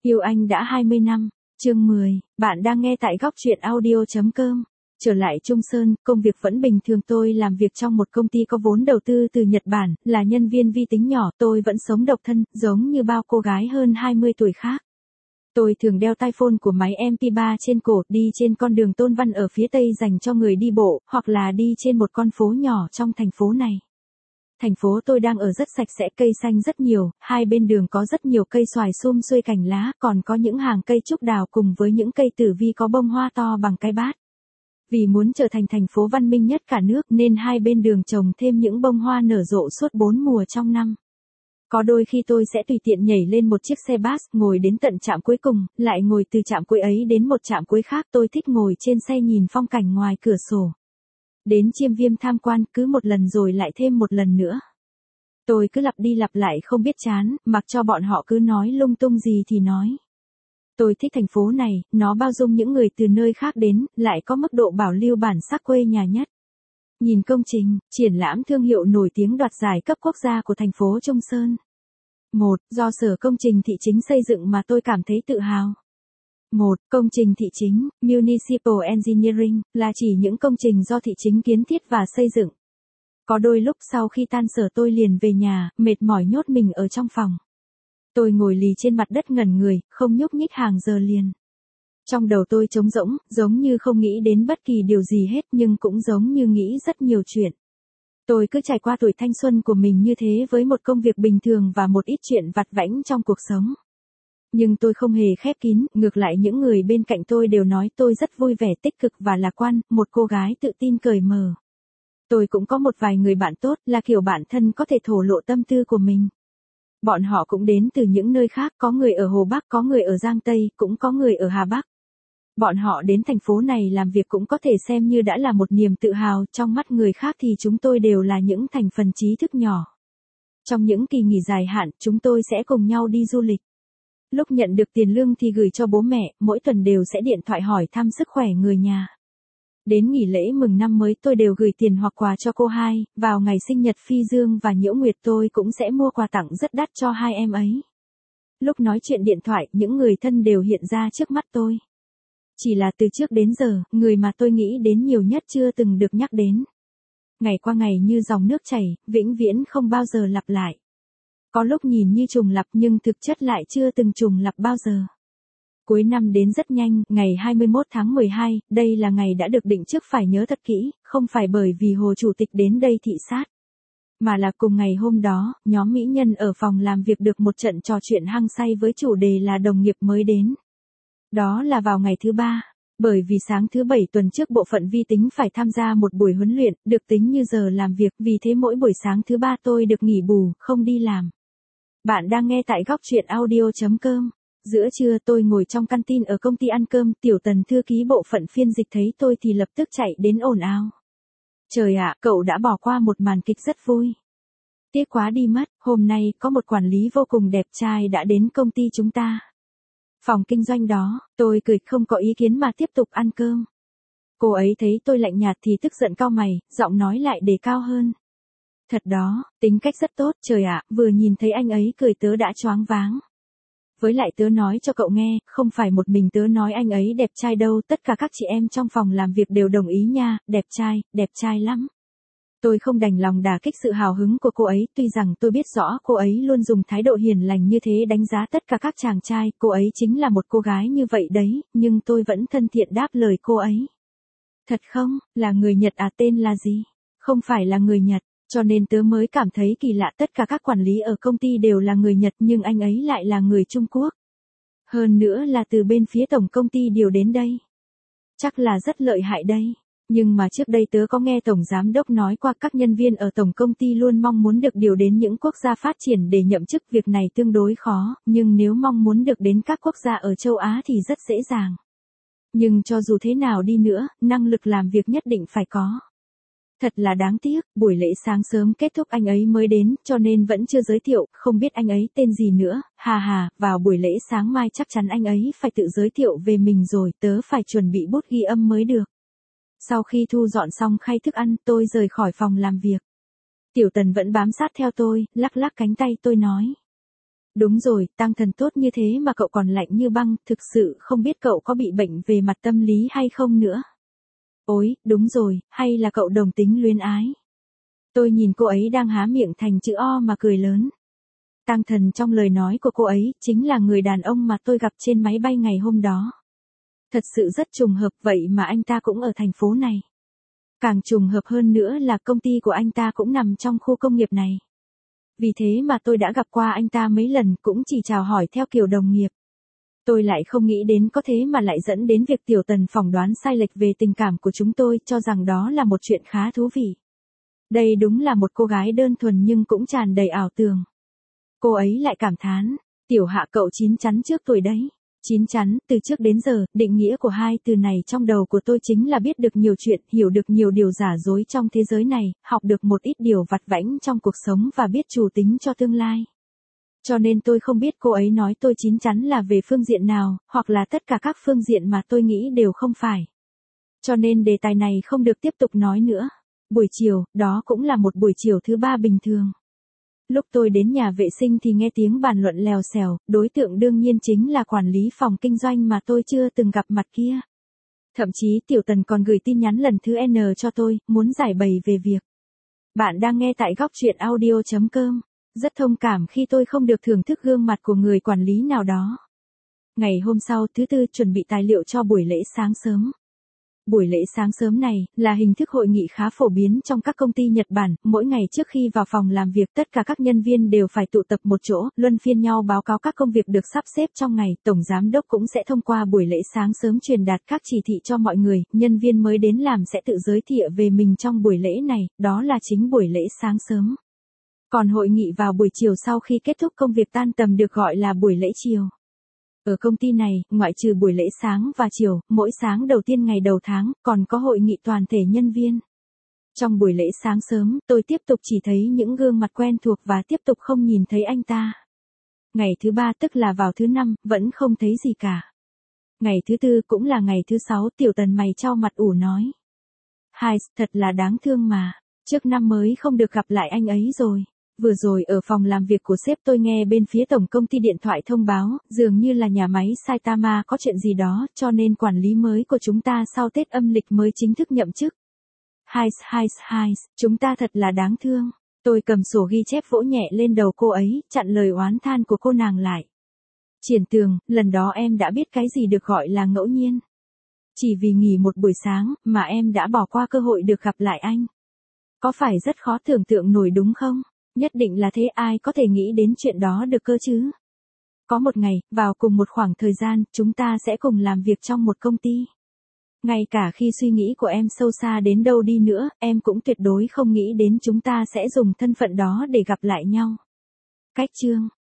Yêu anh đã 20 năm. Chương 10, bạn đang nghe tại góc truyện audio.com. Trở lại Trung Sơn, công việc vẫn bình thường, tôi làm việc trong một công ty có vốn đầu tư từ Nhật Bản, là nhân viên vi tính nhỏ, tôi vẫn sống độc thân, giống như bao cô gái hơn 20 tuổi khác. Tôi thường đeo tai phone của máy MP3 trên cổ, đi trên con đường Tôn Văn ở phía tây dành cho người đi bộ, hoặc là đi trên một con phố nhỏ trong thành phố này. Thành phố tôi đang ở rất sạch sẽ, cây xanh rất nhiều, hai bên đường có rất nhiều cây xoài sum xuê cành lá, còn có những hàng cây trúc đào cùng với những cây tử vi có bông hoa to bằng cái bát. Vì muốn trở thành thành phố văn minh nhất cả nước nên hai bên đường trồng thêm những bông hoa nở rộ suốt 4 mùa trong năm. Có đôi khi tôi sẽ tùy tiện nhảy lên một chiếc xe bus, ngồi đến tận trạm cuối cùng, lại ngồi từ trạm cuối ấy đến một trạm cuối khác. Tôi thích ngồi trên xe nhìn phong cảnh ngoài cửa sổ. Đến Chiêm Viêm tham quan cứ một lần rồi lại thêm một lần nữa. Tôi cứ lặp đi lặp lại không biết chán, mặc cho bọn họ cứ nói lung tung gì thì nói. Tôi thích thành phố này, nó bao dung những người từ nơi khác đến, lại có mức độ bảo lưu bản sắc quê nhà nhất. Nhìn công trình, triển lãm thương hiệu nổi tiếng đoạt giải cấp quốc gia của thành phố Trung Sơn. 1. Do Sở Công trình Thị chính xây dựng mà tôi cảm thấy tự hào. 1. Công trình thị chính, Municipal Engineering, là chỉ những công trình do thị chính kiến thiết và xây dựng. Có đôi lúc sau khi tan sở tôi liền về nhà, mệt mỏi nhốt mình ở trong phòng. Tôi ngồi lì trên mặt đất ngẩn người, không nhúc nhích hàng giờ liền. Trong đầu tôi trống rỗng, giống như không nghĩ đến bất kỳ điều gì hết nhưng cũng giống như nghĩ rất nhiều chuyện. Tôi cứ trải qua tuổi thanh xuân của mình như thế với một công việc bình thường và một ít chuyện vặt vãnh trong cuộc sống. Nhưng tôi không hề khép kín, ngược lại những người bên cạnh tôi đều nói tôi rất vui vẻ, tích cực và lạc quan, một cô gái tự tin cởi mở. Tôi cũng có một vài người bạn tốt, là kiểu bạn thân có thể thổ lộ tâm tư của mình. Bọn họ cũng đến từ những nơi khác, có người ở Hồ Bắc, có người ở Giang Tây, cũng có người ở Hà Bắc. Bọn họ đến thành phố này làm việc cũng có thể xem như đã là một niềm tự hào, trong mắt người khác thì chúng tôi đều là những thành phần trí thức nhỏ. Trong những kỳ nghỉ dài hạn, chúng tôi sẽ cùng nhau đi du lịch. Lúc nhận được tiền lương thì gửi cho bố mẹ, mỗi tuần đều sẽ điện thoại hỏi thăm sức khỏe người nhà. Đến nghỉ lễ mừng năm mới tôi đều gửi tiền hoặc quà cho cô hai, vào ngày sinh nhật Phi Dương và Nhiễu Nguyệt tôi cũng sẽ mua quà tặng rất đắt cho hai em ấy. Lúc nói chuyện điện thoại, những người thân đều hiện ra trước mắt tôi. Chỉ là từ trước đến giờ, người mà tôi nghĩ đến nhiều nhất chưa từng được nhắc đến. Ngày qua ngày như dòng nước chảy, vĩnh viễn không bao giờ lặp lại. Có lúc nhìn như trùng lặp nhưng thực chất lại chưa từng trùng lặp bao giờ. Cuối năm đến rất nhanh, ngày 21 tháng 12, đây là ngày đã được định trước, phải nhớ thật kỹ, không phải bởi vì Hồ Chủ tịch đến đây thị sát. Mà là cùng ngày hôm đó, nhóm mỹ nhân ở phòng làm việc được một trận trò chuyện hăng say với chủ đề là đồng nghiệp mới đến. Đó là vào ngày thứ 3. Bởi vì sáng thứ 7 tuần trước bộ phận vi tính phải tham gia một buổi huấn luyện, được tính như giờ làm việc, vì thế mỗi buổi sáng thứ 3 tôi được nghỉ bù, không đi làm. Bạn đang nghe tại góc truyện audio.com. Giữa trưa tôi ngồi trong canteen ở công ty ăn cơm, Tiểu Tần thư ký bộ phận phiên dịch thấy tôi thì lập tức chạy đến ồn ào. Trời ạ, cậu đã bỏ qua một màn kịch rất vui. Tiếc quá đi mất, hôm nay có một quản lý vô cùng đẹp trai đã đến công ty chúng ta. Phòng kinh doanh đó, tôi cười không có ý kiến mà tiếp tục ăn cơm. Cô ấy thấy tôi lạnh nhạt thì tức giận cau mày, giọng nói lại đề cao hơn. Thật đó, tính cách rất tốt, trời ạ, vừa nhìn thấy anh ấy cười tớ đã choáng váng. Với lại tớ nói cho cậu nghe, không phải một mình tớ nói anh ấy đẹp trai đâu, tất cả các chị em trong phòng làm việc đều đồng ý nha, đẹp trai lắm. Tôi không đành lòng đả kích sự hào hứng của cô ấy, tuy rằng tôi biết rõ cô ấy luôn dùng thái độ hiền lành như thế đánh giá tất cả các chàng trai, cô ấy chính là một cô gái như vậy đấy, nhưng tôi vẫn thân thiện đáp lời cô ấy. Thật không, là người Nhật à, tên là gì? Không phải là người Nhật. Cho nên tớ mới cảm thấy kỳ lạ, tất cả các quản lý ở công ty đều là người Nhật nhưng anh ấy lại là người Trung Quốc. Hơn nữa là từ bên phía tổng công ty điều đến đây. Chắc là rất lợi hại đây. Nhưng mà trước đây tớ có nghe tổng giám đốc nói qua các nhân viên ở tổng công ty luôn mong muốn được điều đến những quốc gia phát triển để nhậm chức, việc này tương đối khó, nhưng nếu mong muốn được đến các quốc gia ở châu Á thì rất dễ dàng. Nhưng cho dù thế nào đi nữa, năng lực làm việc nhất định phải có. Thật là đáng tiếc, buổi lễ sáng sớm kết thúc anh ấy mới đến, cho nên vẫn chưa giới thiệu, không biết anh ấy tên gì nữa, vào buổi lễ sáng mai chắc chắn anh ấy phải tự giới thiệu về mình rồi, tớ phải chuẩn bị bút ghi âm mới được. Sau khi thu dọn xong khay thức ăn, tôi rời khỏi phòng làm việc. Tiểu Tần vẫn bám sát theo tôi, lắc lắc cánh tay tôi nói. Đúng rồi, Tăng Thần tốt như thế mà cậu còn lạnh như băng, thực sự không biết cậu có bị bệnh về mặt tâm lý hay không nữa. Ôi, đúng rồi, hay là cậu đồng tính luyến ái. Tôi nhìn cô ấy đang há miệng thành chữ O mà cười lớn. Tăng Thần trong lời nói của cô ấy chính là người đàn ông mà tôi gặp trên máy bay ngày hôm đó. Thật sự rất trùng hợp, vậy mà anh ta cũng ở thành phố này. Càng trùng hợp hơn nữa là công ty của anh ta cũng nằm trong khu công nghiệp này. Vì thế mà tôi đã gặp qua anh ta mấy lần, cũng chỉ chào hỏi theo kiểu đồng nghiệp. Tôi lại không nghĩ đến có thế mà lại dẫn đến việc Tiểu Tần phỏng đoán sai lệch về tình cảm của chúng tôi, cho rằng đó là một chuyện khá thú vị. Đây đúng là một cô gái đơn thuần nhưng cũng tràn đầy ảo tưởng. Cô ấy lại cảm thán, Tiểu Hạ cậu chín chắn trước tuổi đấy. Chín chắn, từ trước đến giờ, định nghĩa của hai từ này trong đầu của tôi chính là biết được nhiều chuyện, hiểu được nhiều điều giả dối trong thế giới này, học được một ít điều vặt vãnh trong cuộc sống và biết chủ tính cho tương lai. Cho nên tôi không biết cô ấy nói tôi chín chắn là về phương diện nào, hoặc là tất cả các phương diện mà tôi nghĩ đều không phải. Cho nên đề tài này không được tiếp tục nói nữa. Buổi chiều, đó cũng là một buổi chiều thứ ba bình thường. Lúc tôi đến nhà vệ sinh thì nghe tiếng bàn luận lèo xèo, đối tượng đương nhiên chính là quản lý phòng kinh doanh mà tôi chưa từng gặp mặt kia. Thậm chí Tiểu Tần còn gửi tin nhắn lần thứ N cho tôi, muốn giải bày về việc. Bạn đang nghe tại góc truyện audio.com. Rất thông cảm khi tôi không được thưởng thức gương mặt của người quản lý nào đó. Ngày hôm sau, thứ Tư, chuẩn bị tài liệu cho buổi lễ sáng sớm. Buổi lễ sáng sớm này là hình thức hội nghị khá phổ biến trong các công ty Nhật Bản, mỗi ngày trước khi vào phòng làm việc tất cả các nhân viên đều phải tụ tập một chỗ, luân phiên nhau báo cáo các công việc được sắp xếp trong ngày, tổng giám đốc cũng sẽ thông qua buổi lễ sáng sớm truyền đạt các chỉ thị cho mọi người, nhân viên mới đến làm sẽ tự giới thiệu về mình trong buổi lễ này, đó là chính buổi lễ sáng sớm. Còn hội nghị vào buổi chiều sau khi kết thúc công việc tan tầm được gọi là buổi lễ chiều. Ở công ty này, ngoại trừ buổi lễ sáng và chiều, mỗi sáng đầu tiên ngày đầu tháng, còn có hội nghị toàn thể nhân viên. Trong buổi lễ sáng sớm, tôi tiếp tục chỉ thấy những gương mặt quen thuộc và tiếp tục không nhìn thấy anh ta. Ngày thứ ba tức là vào thứ năm, vẫn không thấy gì cả. Ngày thứ tư cũng là ngày thứ sáu, Tiểu Tần mày chau mặt ủ nói. Hai, thật là đáng thương mà, trước năm mới không được gặp lại anh ấy rồi. Vừa rồi ở phòng làm việc của sếp tôi nghe bên phía tổng công ty điện thoại thông báo, dường như là nhà máy Saitama có chuyện gì đó, cho nên quản lý mới của chúng ta sau Tết âm lịch mới chính thức nhậm chức. Hai, chúng ta thật là đáng thương. Tôi cầm sổ ghi chép vỗ nhẹ lên đầu cô ấy, chặn lời oán than của cô nàng lại. Triển Tường, lần đó em đã biết cái gì được gọi là ngẫu nhiên. Chỉ vì nghỉ một buổi sáng, mà em đã bỏ qua cơ hội được gặp lại anh. Có phải rất khó tưởng tượng nổi đúng không? Nhất định là thế, ai có thể nghĩ đến chuyện đó được cơ chứ? Có một ngày, vào cùng một khoảng thời gian, chúng ta sẽ cùng làm việc trong một công ty. Ngay cả khi suy nghĩ của em sâu xa đến đâu đi nữa, em cũng tuyệt đối không nghĩ đến chúng ta sẽ dùng thân phận đó để gặp lại nhau. Cách chương